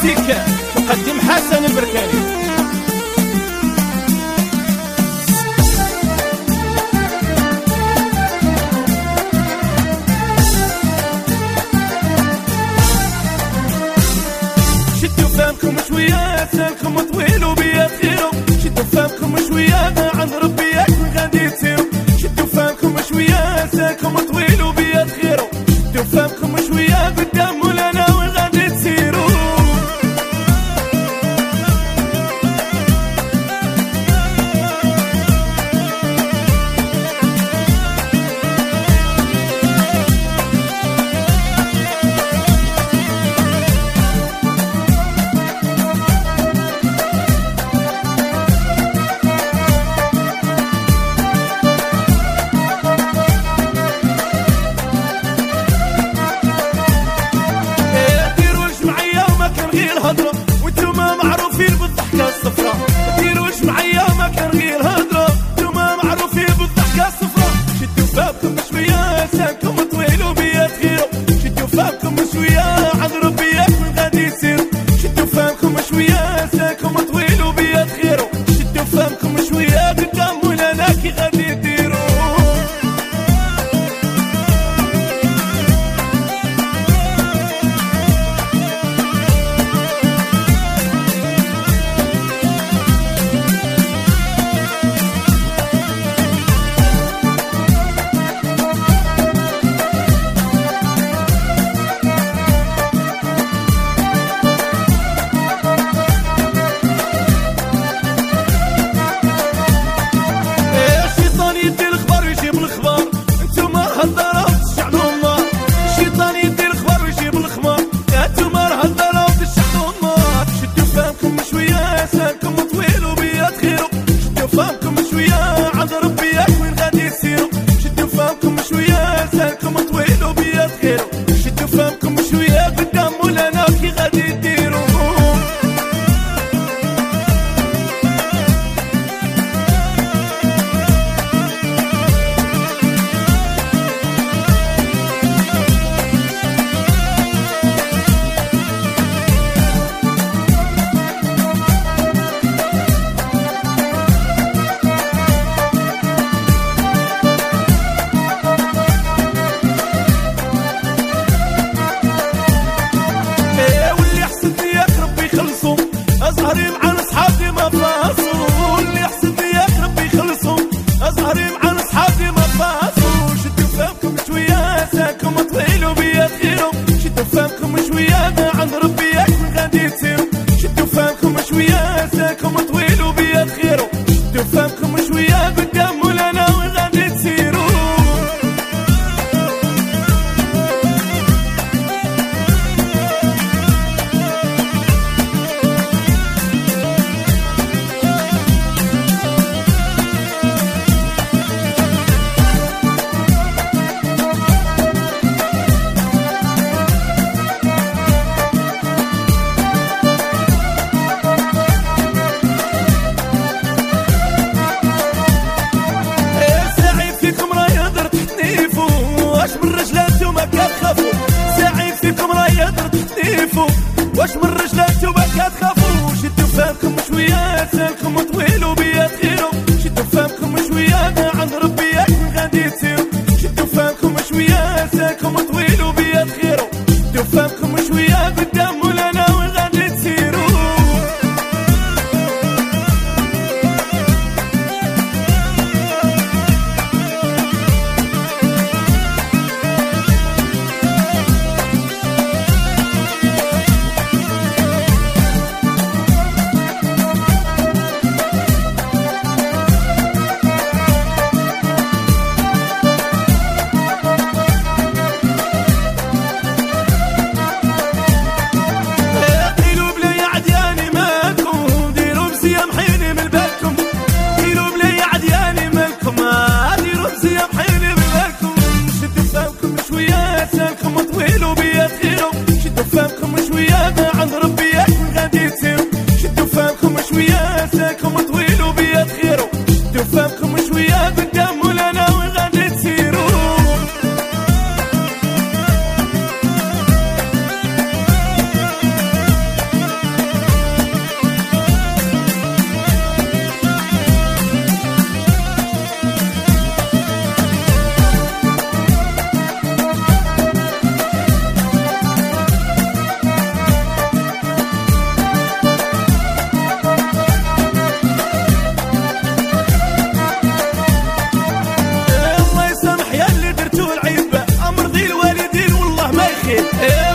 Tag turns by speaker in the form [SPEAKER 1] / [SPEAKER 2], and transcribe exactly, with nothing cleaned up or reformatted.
[SPEAKER 1] ميوزيك تقدم حسن البركاني. شدوا فمكم شوية سالكم طويل وبيا خيرو، شدوا فمكم شوية عن ربي ياكم غادي تسيرو، شدوا فمكم شوية سالكم طويل وبيا خيرو، شدوا فمكم شوية قدام مولانا وغادي تسيرو. هضرة وانتوما معروفين بالضحكة الصفراء، مديروش معايا ما كان غير هضرة، انتوما معروفين بالضحكة الصفراء. شدوا فابكم شوية لسانكم طويل وبيا تغيروا، شدوا فابكم شوية عن ربي ياكم غادي يسيروا، شدوا فابكم شوية لسانكم طويل وبيا تغيروا، شدوا فابكم شوية قدام مولانا كي غادي يديروا. شدوا فمكم شوية قدام مولانا كي غادي يديروا. أزهري مع أصحابي ما فاصوا، اللي يحسد ياك ربي يخلصوا، أزهري مع أصحابي ما فاصوا. شدوا فمكم شوية ساكم طويل وبيا تغيروا، شدوا فمكم شوية عن ربي ياكم غادي تسيروا، شدوا فمكم شوية ساكم طويل وبيا تغيروا، شدوا فمكم شوية قدام مولانا وغادي تسيروا. واش من رجلات وما كتخافوا، شدوا فمكم شوية لسانكم طويل وبيا تغيروا، شدوا فمكم شوية عن ربي ياكم غادي تسيروا، شدوا فمكم شوية لسانكم طويل وبيا تغيروا، شدوا فمكم شوية قدام مولانا وغادي تسيروا. يا